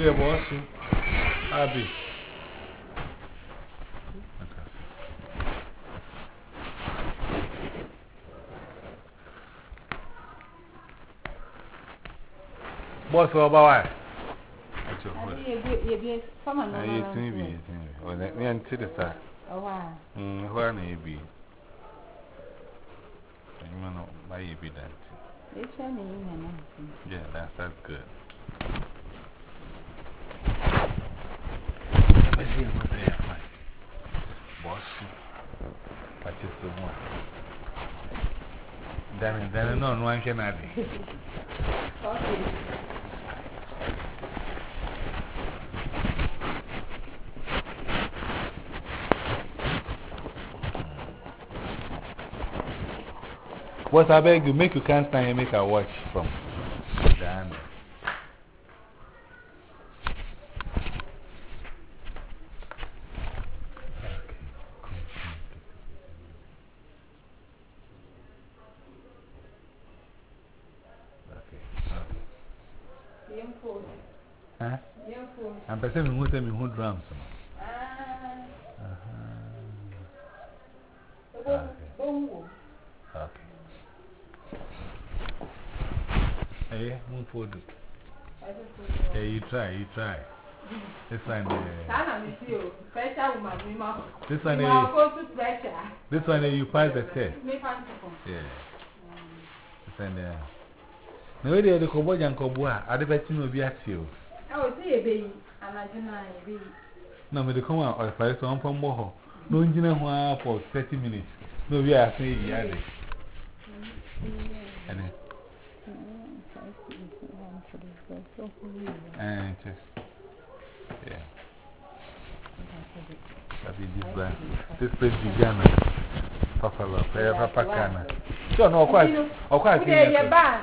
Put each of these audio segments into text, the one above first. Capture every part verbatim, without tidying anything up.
the boss. Abby. Boss, what about it? You're some of them. You're T V. Or let me enter the side. Oh, wow. Hm, where may be? You know, why you be that? It's funny, yeah, that's, that's good. Let's see what's there. Boss, what is the one? Then, then, no, no one can add it. What I beg you, make you can't stand and make a watch from the hand. Huh? I'm perceiving who sent me who drums. Okay. Okay. Hey, move forward. Hey, you try, you try. This one, uh, this one, uh, this one, uh, you pass the test. Yeah. This one, uh, no, they are the Kobo and Koboa. I bet you will be at you. Oh, see a baby. I'm not denying a baby. No, but the come out or five on from Moho. No engineer for thirty minutes. No, we are saying, yeah. And and just, yeah. This brand, this place began. Papa, Papa Cana. So, no, quite, or quite. Right.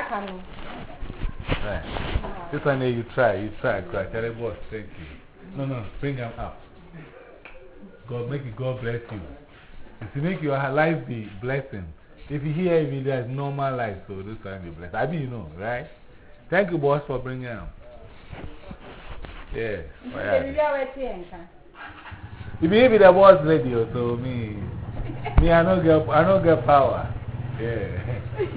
This one, you try, you try, cry. Tell the boss, thank you. No, no, bring them up. God, make it, God bless you. If you make your life be blessing, if you hear me, there's normal life, so this one be blessed. I mean, you know, right? Thank you, boss, for bringing them. Yes. You be the boss lady, so me, me, I don't get, I don't get power. Yeah.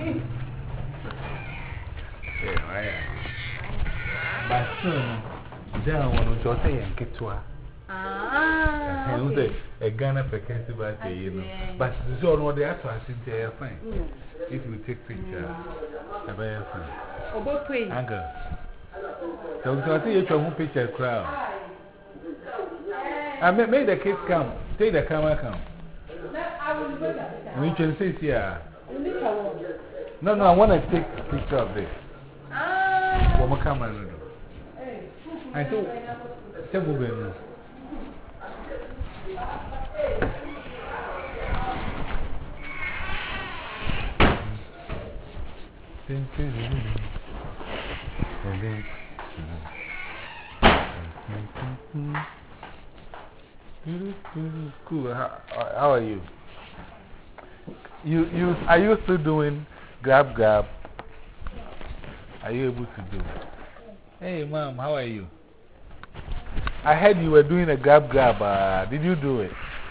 Yeah, right. But soon, then I want to say and get to her. Ah, okay. A Ghana vacancy back there, you know. But this is all the actual thing, fine. If you take picture, a very fine. About queen. Anger. So, I see you from picture crowd. I made the kids come. Take the camera come. We can see here. No, no, I want to take a picture of this. Ah. What my camera? I told you. Cool. How, how are you? You, you, are you still doing grab grab? Are you able to do it? Hey, mom, how are you? I heard you were doing a grab grab. Uh, did you do it?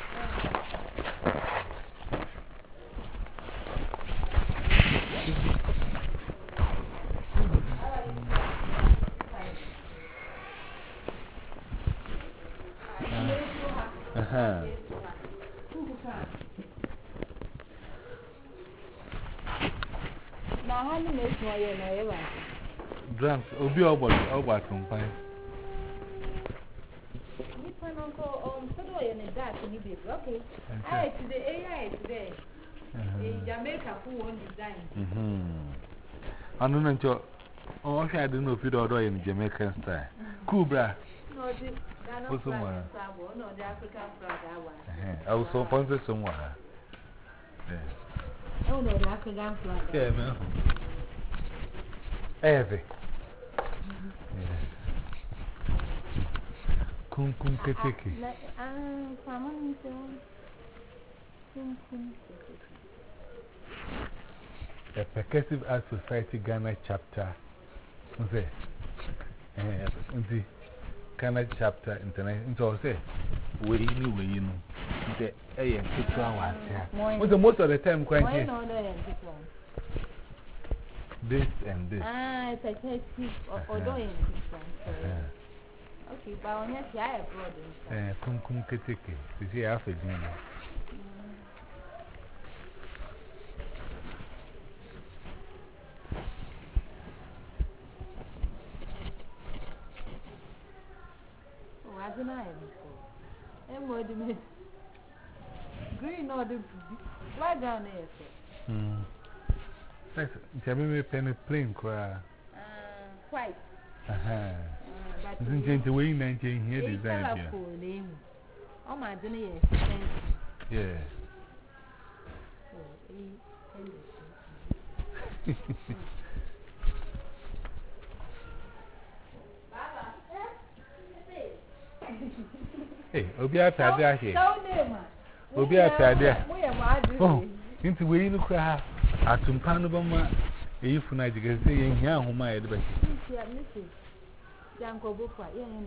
Uh huh. Now, how many minutes more you know? Drums, Obi Obot, Obot from Pine. Okay. I today, A I today. In Jamaica, who won't design? Hm. I don't know. Oh, I don't know if you do it in Jamaican style. Cool, brah. No, the Ghana flag, no, the African flag. I was so fun somewhere. Oh, no, the African flag. Yeah, man. Heavy. Kum kum keteke. Ah, come on, kum kum. The Percussive Art Society Ghana chapter. the Canada chapter international. It's all say, we knew we know. The A and two hours here. Most of the time, quite here. This and this. Ah, it's a case or doing this. Okay, but on your side, I have Kum kum kitiki. You see, half a dinner. Oh, I don't know. And what do you mean? Green or the white down there? Hmm. That's Jamie Penny plain cry. Uh, white. Aha. Isn't it the way nineteen here design here? Oh, my dinner, yeah. Hey, Obia Tadia here. Obia Tadia. Oh, into way you cry. At some panobama, if you night, you can say, in here, whom I had been. Janko Bufa,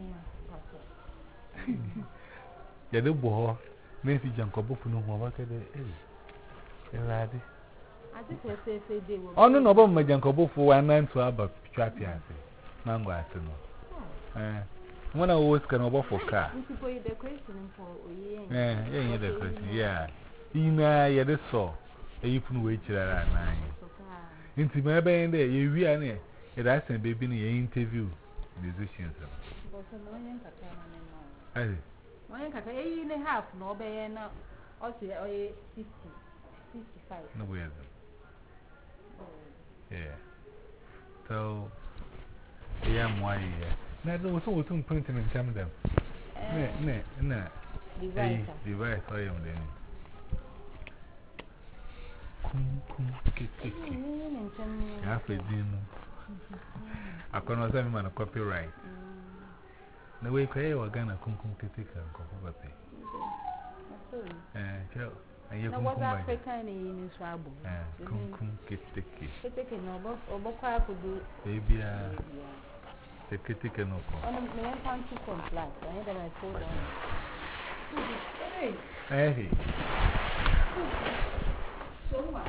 yeah, the boy, Nancy Janko Bufu, no more. What are they? Laddie. I think I say, they will. Oh, no, no, my Janko Bufu, one nine to Abba Chatia. Mango, I don't know. Eh, when I was going to for car. For you, the question for yeah, yeah, the question, yeah. In a year, this saw. You can wait till at nine. Into my band, you are near. It has a baby in your interview. Musicians. Hey, one can in a half, no bay, no, or say, or sixty, sixty-five. No way. Yeah. So, yeah, why? Now, there was always some printing and come them. No, no, no. Device, I am then. Kum kum kiki. Half a din. I cannot send him a copyright. No way, Kay or Ghana kum kum kiki and copy. Eh, and you come African in Swabo. Kum kum kiki. Taking over or baby, the kitty can no call. On the man can't you comply. I had I told them. Hey. So much.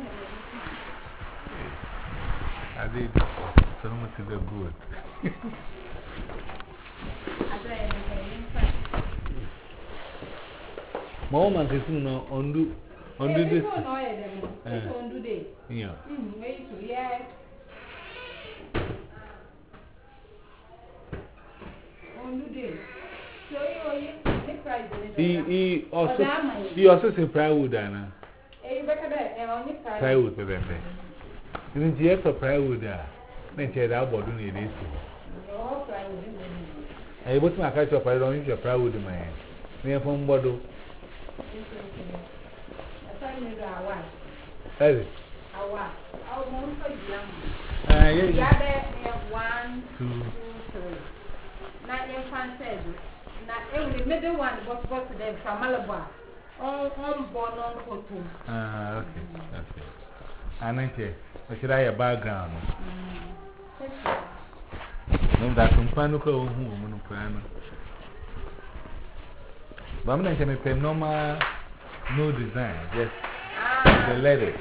I did so much to the good. Mama is no undo undo this. Undo this. Yeah. Yeah. Undo this. So you price. He he also he also say plywood, Anna. Plywood, baby. Isn't he for plywood? Then she had our body in it. I put my catch up. I don't use your plywood, man. Near from bottle. Hey, ah, yeah, one, two, three. Not in fancy. Not every middle one was supposed to them from Malabar. All born on photo. Ah, okay, okay. And then, what should I have background? No, that's some panical woman. But I'm not going to pay normal, no design, just the letters.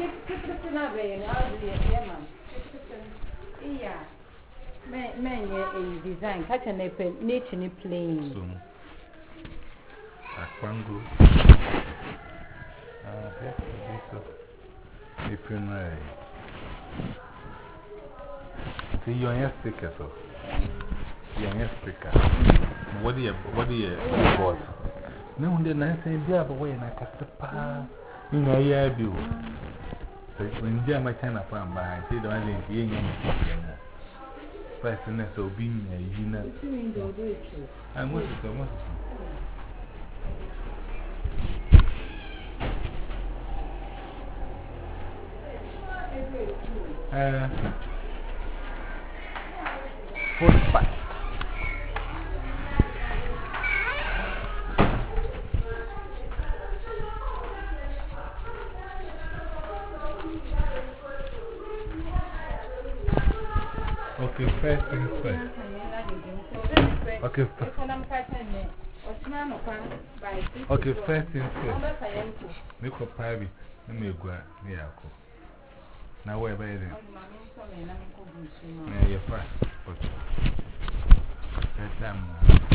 Yeah, man, a design, catch an apple, nature plain. Soon. Aquango. Ah, yes, if you're right. See, you're a sticker, so you're a sticker. What do you, what do you, boss? No, the nice idea, but when I cut the path, you know, yeah, do. When you are my China farm by, say the one thing you ain't personal, so being a unit. I'm what is the most. Uh, forty-five. Okay, first things first. Okay. Okay, first thing first. Make a private. Let me go near. Now, where by then? Yeah, you're fine. First time.